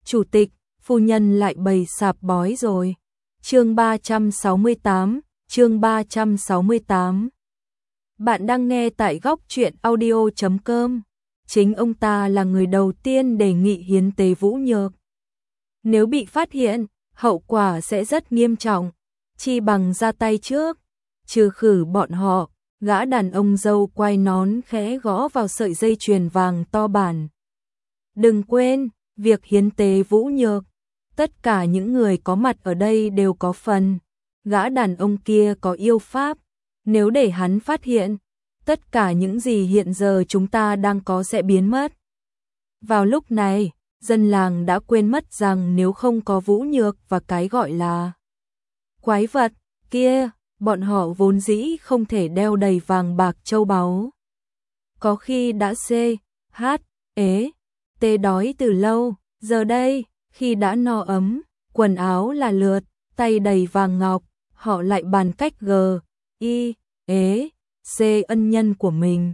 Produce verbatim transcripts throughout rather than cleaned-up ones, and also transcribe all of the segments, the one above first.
chủ tịch, phu nhân lại bày sạp bói rồi. Chương ba trăm sáu mươi tám, chương ba trăm sáu mươi tám. Bạn đang nghe tại góc truyện audio chấm com. Chính ông ta là người đầu tiên đề nghị hiến tế Vũ Nhược. Nếu bị phát hiện, hậu quả sẽ rất nghiêm trọng, chi bằng ra tay trước, trừ khử bọn họ. Gã đàn ông râu quai nón khẽ gõ vào sợi dây chuyền vàng to bản. Đừng quên, việc hiến tế Vũ Nhược, tất cả những người có mặt ở đây đều có phần. Gã đàn ông kia có yêu pháp, nếu để hắn phát hiện, tất cả những gì hiện giờ chúng ta đang có sẽ biến mất. Vào lúc này, dân làng đã quên mất rằng nếu không có Vũ Nhược và cái gọi là quái vật kia, bọn họ vốn dĩ không thể đeo đầy vàng bạc châu báu. Có khi đã xê, hát, ế, tê đói từ lâu, giờ đây, khi đã no ấm, quần áo là lượt, tay đầy vàng ngọc, họ lại bàn cách gờ, y, ế, xê ân nhân của mình.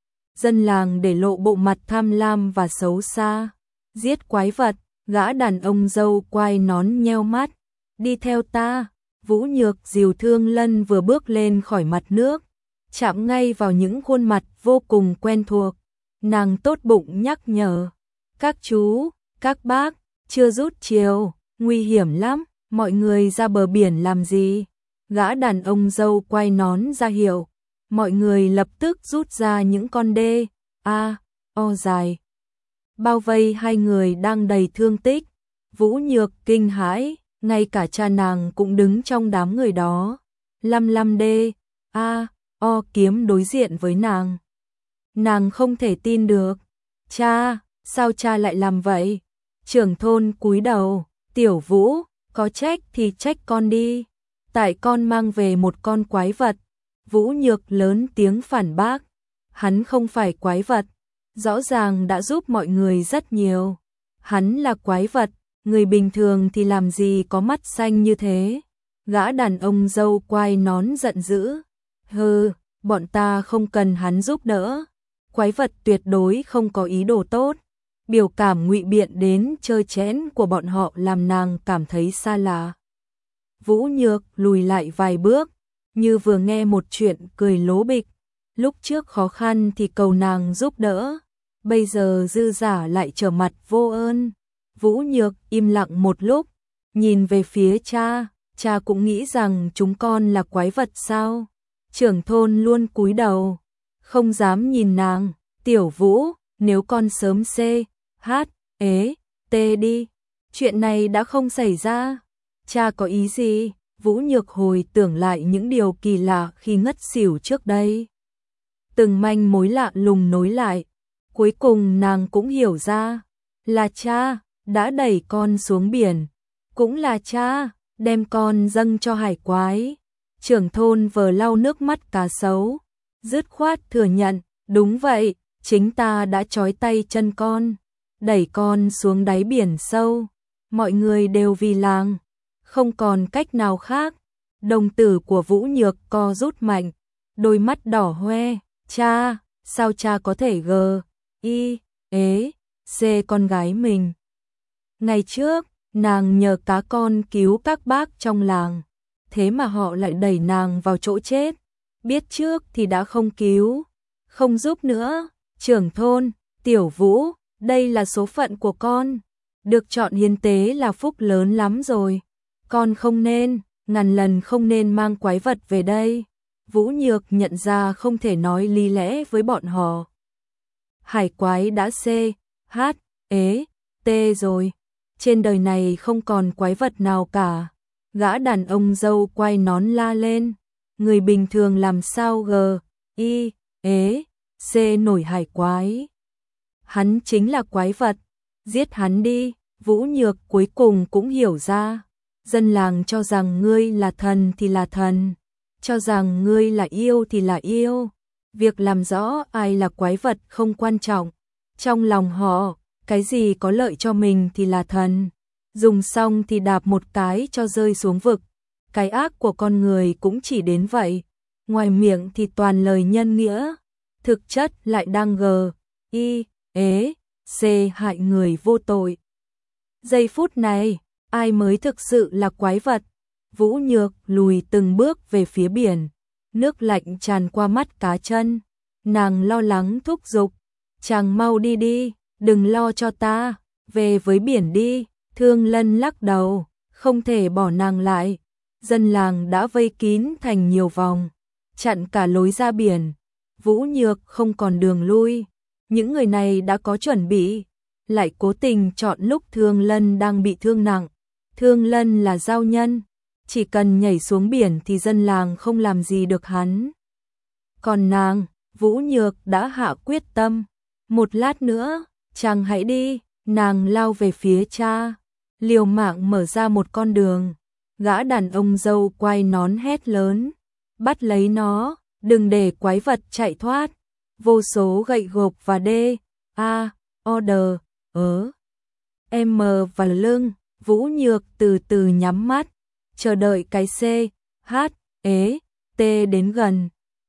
Dân làng để lộ bộ mặt tham lam và xấu xa. Giết quái vật, gã đàn ông râu quai nón nheo mắt. Đi theo ta. Vũ Nhược dìu Thương Lân vừa bước lên khỏi mặt nước, chạm ngay vào những khuôn mặt vô cùng quen thuộc. Nàng tốt bụng nhắc nhở. Các chú, các bác, chưa rút chiều, nguy hiểm lắm, mọi người ra bờ biển làm gì? Gã đàn ông râu quai nón ra hiệu. Mọi người lập tức rút ra những con đê, a, o dài. Bao vây hai người đang đầy thương tích. Vũ Nhược kinh hãi, ngay cả cha nàng cũng đứng trong đám người đó. Lăm lăm đê, a, o kiếm đối diện với nàng. Nàng không thể tin được. Cha, sao cha lại làm vậy? Trưởng thôn cúi đầu, Tiểu Vũ, có trách thì trách con đi. Tại con mang về một con quái vật. Vũ Nhược lớn tiếng phản bác. Hắn không phải quái vật. Rõ ràng đã giúp mọi người rất nhiều. Hắn là quái vật. Người bình thường thì làm gì có mắt xanh như thế. Gã đàn ông râu quai nón giận dữ. Hừ, bọn ta không cần hắn giúp đỡ. Quái vật tuyệt đối không có ý đồ tốt. Biểu cảm ngụy biện đến chơi chén của bọn họ làm nàng cảm thấy xa lạ. Vũ Nhược lùi lại vài bước, như vừa nghe một chuyện cười lố bịch. Lúc trước khó khăn thì cầu nàng giúp đỡ, bây giờ dư giả lại trở mặt vô ơn. Vũ Nhược im lặng một lúc, nhìn về phía cha, cha cũng nghĩ rằng chúng con là quái vật sao? Trưởng thôn luôn cúi đầu, không dám nhìn nàng. Tiểu Vũ, nếu con sớm xê, hát, ế, tê đi, chuyện này đã không xảy ra. Cha có ý gì? Vũ Nhược hồi tưởng lại những điều kỳ lạ khi ngất xỉu trước đây. Từng manh mối lạ lùng nối lại, cuối cùng nàng cũng hiểu ra, là cha đã đẩy con xuống biển, cũng là cha đem con dâng cho hải quái. Trưởng thôn vờ lau nước mắt cá sấu, dứt khoát thừa nhận, đúng vậy, chính ta đã trói tay chân con, đẩy con xuống đáy biển sâu. Mọi người đều vì làng, không còn cách nào khác. Đồng tử của Vũ Nhược co rút mạnh, đôi mắt đỏ hoe. Cha, sao cha có thể gờ, y, ế, xê con gái mình? Ngày trước, nàng nhờ cá con cứu các bác trong làng, thế mà họ lại đẩy nàng vào chỗ chết. Biết trước thì đã không cứu, không giúp nữa. Trưởng thôn, Tiểu Vũ, đây là số phận của con. Được chọn hiến tế là phúc lớn lắm rồi. Con không nên, ngàn lần không nên mang quái vật về đây. Vũ Nhược nhận ra không thể nói lý lẽ với bọn họ. Hải quái đã xê, hát, ế, tê rồi. Trên đời này không còn quái vật nào cả. Gã đàn ông râu quai nón la lên. Người bình thường làm sao gờ, y, ế, xê nổi hải quái. Hắn chính là quái vật. Giết hắn đi. Vũ Nhược cuối cùng cũng hiểu ra. Dân làng cho rằng ngươi là thần thì là thần, cho rằng ngươi là yêu thì là yêu. Việc làm rõ ai là quái vật không quan trọng. Trong lòng họ, cái gì có lợi cho mình thì là thần. Dùng xong thì đạp một cái cho rơi xuống vực. Cái ác của con người cũng chỉ đến vậy. Ngoài miệng thì toàn lời nhân nghĩa, thực chất lại đang gờ, y, ế, xê hại người vô tội. Giây phút này, ai mới thực sự là quái vật? Vũ Nhược lùi từng bước về phía biển, nước lạnh tràn qua mắt cá chân. Nàng lo lắng thúc giục, chàng mau đi đi, đừng lo cho ta, về với biển đi. Thương Lân lắc đầu, không thể bỏ nàng lại. Dân làng đã vây kín thành nhiều vòng, chặn cả lối ra biển. Vũ Nhược không còn đường lui. Những người này đã có chuẩn bị, lại cố tình chọn lúc Thương Lân đang bị thương nặng. Thương Lân là giao nhân, chỉ cần nhảy xuống biển thì dân làng không làm gì được hắn. Còn nàng, Vũ Nhược đã hạ quyết tâm. Một lát nữa, chàng hãy đi. Nàng lao về phía cha, liều mạng mở ra một con đường. Gã đàn ông râu quai nón hét lớn, bắt lấy nó, đừng để quái vật chạy thoát. Vô số gậy gộc và D, A, order, ớ, M và lưng. Vũ Nhược từ từ nhắm mắt, chờ đợi cái C, H, ế, T đến gần.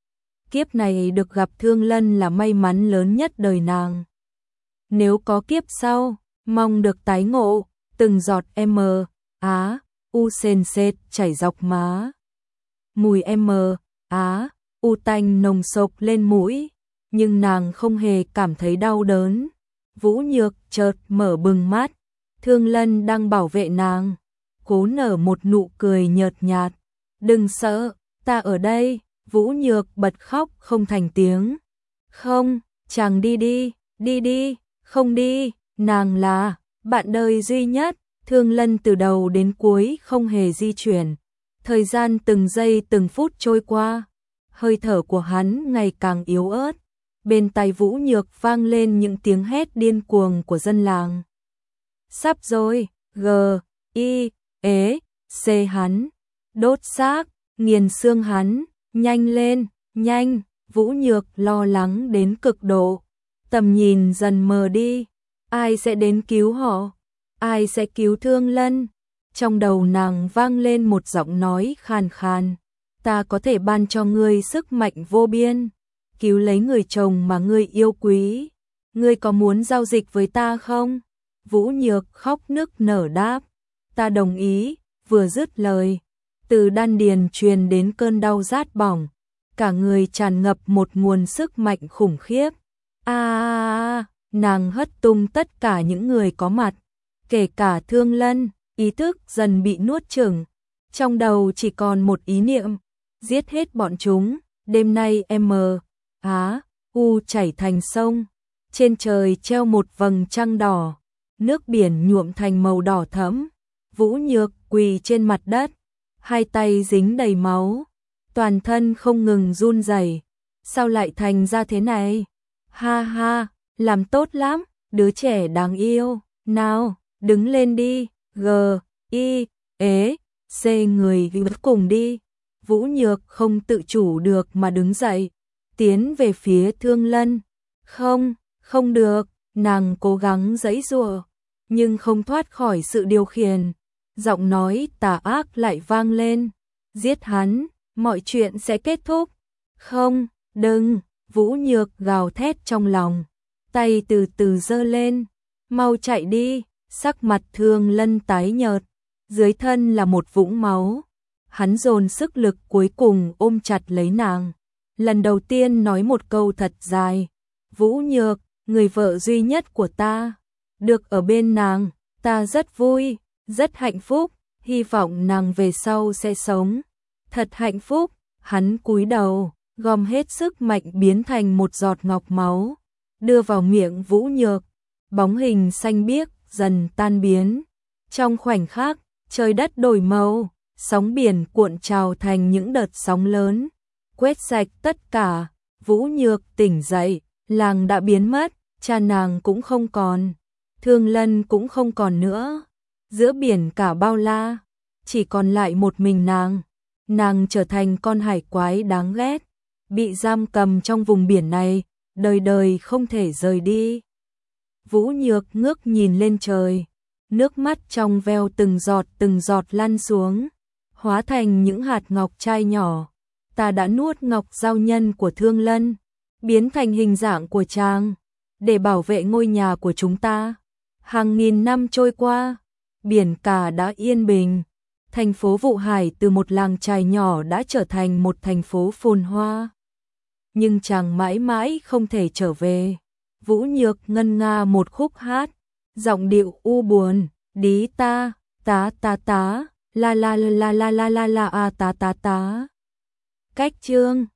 Kiếp này được gặp Thương Lân là may mắn lớn nhất đời nàng. Nếu có kiếp sau, mong được tái ngộ. Từng giọt M, Á, U sền sệt chảy dọc má. Mùi M, Á, U tanh nồng sộc lên mũi, nhưng nàng không hề cảm thấy đau đớn. Vũ Nhược chợt mở bừng mắt, Thương Lân đang bảo vệ nàng, cố nở một nụ cười nhợt nhạt. Đừng sợ, ta ở đây. Vũ Nhược bật khóc không thành tiếng. Không, chàng đi đi, đi đi, không đi, nàng là bạn đời duy nhất. Thương Lân từ đầu đến cuối không hề di chuyển. Thời gian từng giây từng phút trôi qua, hơi thở của hắn ngày càng yếu ớt. Bên tai Vũ Nhược vang lên những tiếng hét điên cuồng của dân làng. Sắp rồi, G, I, ế, C hắn, đốt xác, nghiền xương hắn, nhanh lên, nhanh. Vũ Nhược lo lắng đến cực độ, tầm nhìn dần mờ đi. Ai sẽ đến cứu họ? Ai sẽ cứu Thương Lân? Trong đầu nàng vang lên một giọng nói khàn khàn. Ta có thể ban cho ngươi sức mạnh vô biên, cứu lấy người chồng mà ngươi yêu quý. Ngươi có muốn giao dịch với ta không? Vũ Nhược khóc nức nở đáp. Ta đồng ý. Vừa dứt lời, từ đan điền truyền đến cơn đau rát bỏng, cả người tràn ngập một nguồn sức mạnh khủng khiếp. A à, à, nàng hất tung tất cả những người có mặt, kể cả Thương Lân. Ý thức dần bị nuốt chửng, trong đầu chỉ còn một ý niệm, giết hết bọn chúng. Đêm nay M, Á, U chảy thành sông, trên trời treo một vầng trăng đỏ, nước biển nhuộm thành màu đỏ thẫm. Vũ Nhược quỳ trên mặt đất, hai tay dính đầy máu, toàn thân không ngừng run rẩy. Sao lại thành ra thế này? Ha ha, làm tốt lắm, đứa trẻ đáng yêu. Nào, đứng lên đi. G, I, ế, C người cùng đi. Vũ Nhược không tự chủ được mà đứng dậy, tiến về phía Thương Lân. Không, không được, nàng cố gắng giãy giụa, nhưng không thoát khỏi sự điều khiển. Giọng nói tà ác lại vang lên. Giết hắn, mọi chuyện sẽ kết thúc. Không, đừng. Vũ Nhược gào thét trong lòng, tay từ từ giơ lên. Mau chạy đi. Sắc mặt Thương Lân tái nhợt, dưới thân là một vũng máu. Hắn dồn sức lực cuối cùng ôm chặt lấy nàng, lần đầu tiên nói một câu thật dài. Vũ Nhược, người vợ duy nhất của ta, được ở bên nàng, ta rất vui, rất hạnh phúc, hy vọng nàng về sau sẽ sống thật hạnh phúc. Hắn cúi đầu, gom hết sức mạnh biến thành một giọt ngọc máu, đưa vào miệng Vũ Nhược. Bóng hình xanh biếc dần tan biến. Trong khoảnh khắc, trời đất đổi màu, sóng biển cuộn trào thành những đợt sóng lớn, quét sạch tất cả. Vũ Nhược tỉnh dậy, làng đã biến mất, cha nàng cũng không còn, Thương Lân cũng không còn nữa. Giữa biển cả bao la, chỉ còn lại một mình nàng. Nàng trở thành con hải quái đáng ghét, bị giam cầm trong vùng biển này, đời đời không thể rời đi. Vũ Nhược ngước nhìn lên trời, nước mắt trong veo từng giọt từng giọt lăn xuống, hóa thành những hạt ngọc trai nhỏ. Ta đã nuốt ngọc giao nhân của Thương Lân, biến thành hình dạng của chàng, để bảo vệ ngôi nhà của chúng ta. Hàng nghìn năm trôi qua, biển cả đã yên bình. Thành phố Vụ Hải từ một làng chài nhỏ đã trở thành một thành phố phồn hoa. Nhưng chàng mãi mãi không thể trở về. Vũ Nhược ngân nga một khúc hát, giọng điệu u buồn, đí ta, tá tá tá, la la la la la la la la a tá tá tá. Cách chương